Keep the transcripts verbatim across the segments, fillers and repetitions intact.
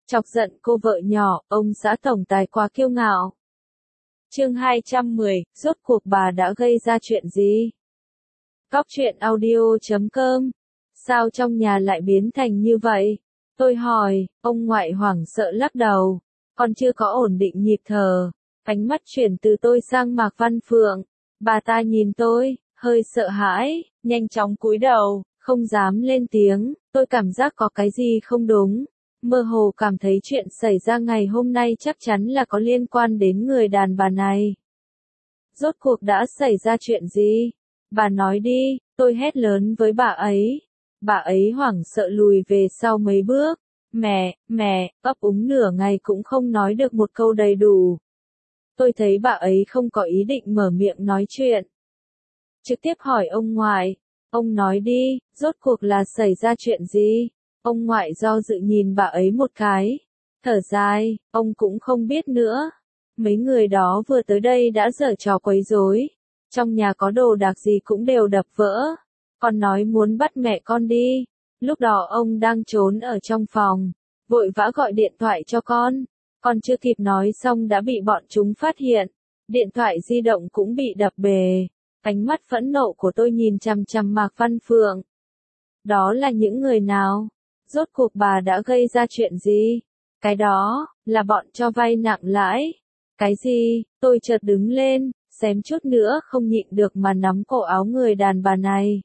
Chọc giận cô vợ nhỏ, ông xã tổng tài quá kiêu ngạo. Chương hai trăm mười, rốt cuộc bà đã gây ra chuyện gì? Cóc truyện audio chấm com. Sao trong nhà lại biến thành như vậy? Tôi hỏi, ông ngoại hoảng sợ lắc đầu. Còn chưa có ổn định nhịp thở. Ánh mắt chuyển từ tôi sang Mạc Văn Phượng. Bà ta nhìn tôi, hơi sợ hãi, nhanh chóng cúi đầu, không dám lên tiếng. Tôi cảm giác có cái gì không đúng. Mơ hồ cảm thấy chuyện xảy ra ngày hôm nay chắc chắn là có liên quan đến người đàn bà này. Rốt cuộc đã xảy ra chuyện gì? Bà nói đi, tôi hét lớn với bà ấy. Bà ấy hoảng sợ lùi về sau mấy bước. Mẹ, mẹ, ấp úng nửa ngày cũng không nói được một câu đầy đủ. Tôi thấy bà ấy không có ý định mở miệng nói chuyện. Trực tiếp hỏi ông ngoại. Ông nói đi, rốt cuộc là xảy ra chuyện gì? Ông ngoại do dự nhìn bà ấy một cái. Thở dài, ông cũng không biết nữa. Mấy người đó vừa tới đây đã giở trò quấy rối. Trong nhà có đồ đạc gì cũng đều đập vỡ. Còn nói muốn bắt mẹ con đi. Lúc đó ông đang trốn ở trong phòng. Vội vã gọi điện thoại cho con. Còn chưa kịp nói xong đã bị bọn chúng phát hiện. Điện thoại di động cũng bị đập bể. Ánh mắt phẫn nộ của tôi nhìn chằm chằm Mạc Văn Phượng. Đó là những người nào? Rốt cuộc bà đã gây ra chuyện gì? Cái đó, là bọn cho vay nặng lãi. Cái gì? Tôi chợt đứng lên, xém chút nữa không nhịn được mà nắm cổ áo người đàn bà này.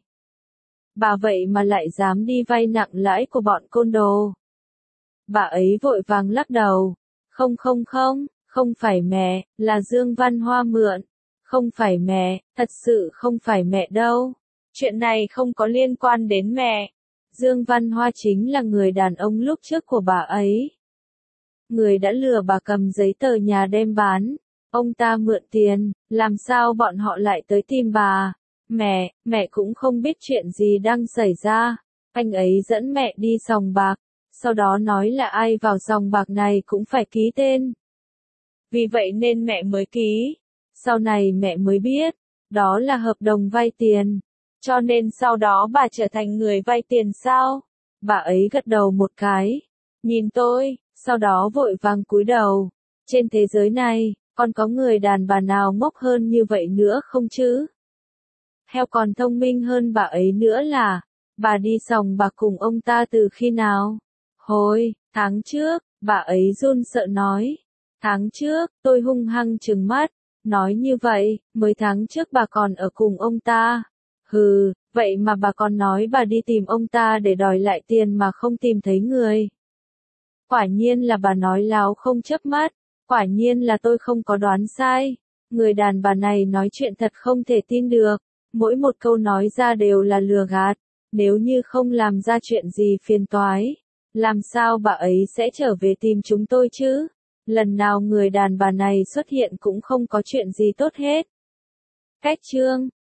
Bà vậy mà lại dám đi vay nặng lãi của bọn côn đồ. Bà ấy vội vàng lắc đầu. Không không không, không phải mẹ, là Dương Văn Hoa mượn. Không phải mẹ, thật sự không phải mẹ đâu. Chuyện này không có liên quan đến mẹ. Dương Văn Hoa chính là người đàn ông lúc trước của bà ấy. Người đã lừa bà cầm giấy tờ nhà đem bán. Ông ta mượn tiền, làm sao bọn họ lại tới tìm bà? Mẹ, mẹ cũng không biết chuyện gì đang xảy ra. Anh ấy dẫn mẹ đi sòng bạc, sau đó nói là ai vào sòng bạc này cũng phải ký tên. Vì vậy nên mẹ mới ký. Sau này mẹ mới biết, đó là hợp đồng vay tiền. Cho nên sau đó bà trở thành người vay tiền sao? Bà ấy gật đầu một cái. Nhìn tôi, sau đó vội vàng cúi đầu. Trên thế giới này, còn có người đàn bà nào ngốc hơn như vậy nữa không chứ? Heo còn thông minh hơn bà ấy nữa là, bà đi sòng bạc cùng ông ta từ khi nào? Hồi, tháng trước, bà ấy run sợ nói. Tháng trước, tôi hung hăng trừng mắt. Nói như vậy, mới tháng trước bà còn ở cùng ông ta. Hừ, vậy mà bà còn nói bà đi tìm ông ta để đòi lại tiền mà không tìm thấy người. Quả nhiên là bà nói láo không chớp mắt. Quả nhiên là tôi không có đoán sai. Người đàn bà này nói chuyện thật không thể tin được. Mỗi một câu nói ra đều là lừa gạt. Nếu như không làm ra chuyện gì phiền toái, làm sao bà ấy sẽ trở về tìm chúng tôi chứ? Lần nào người đàn bà này xuất hiện cũng không có chuyện gì tốt hết. Cách chương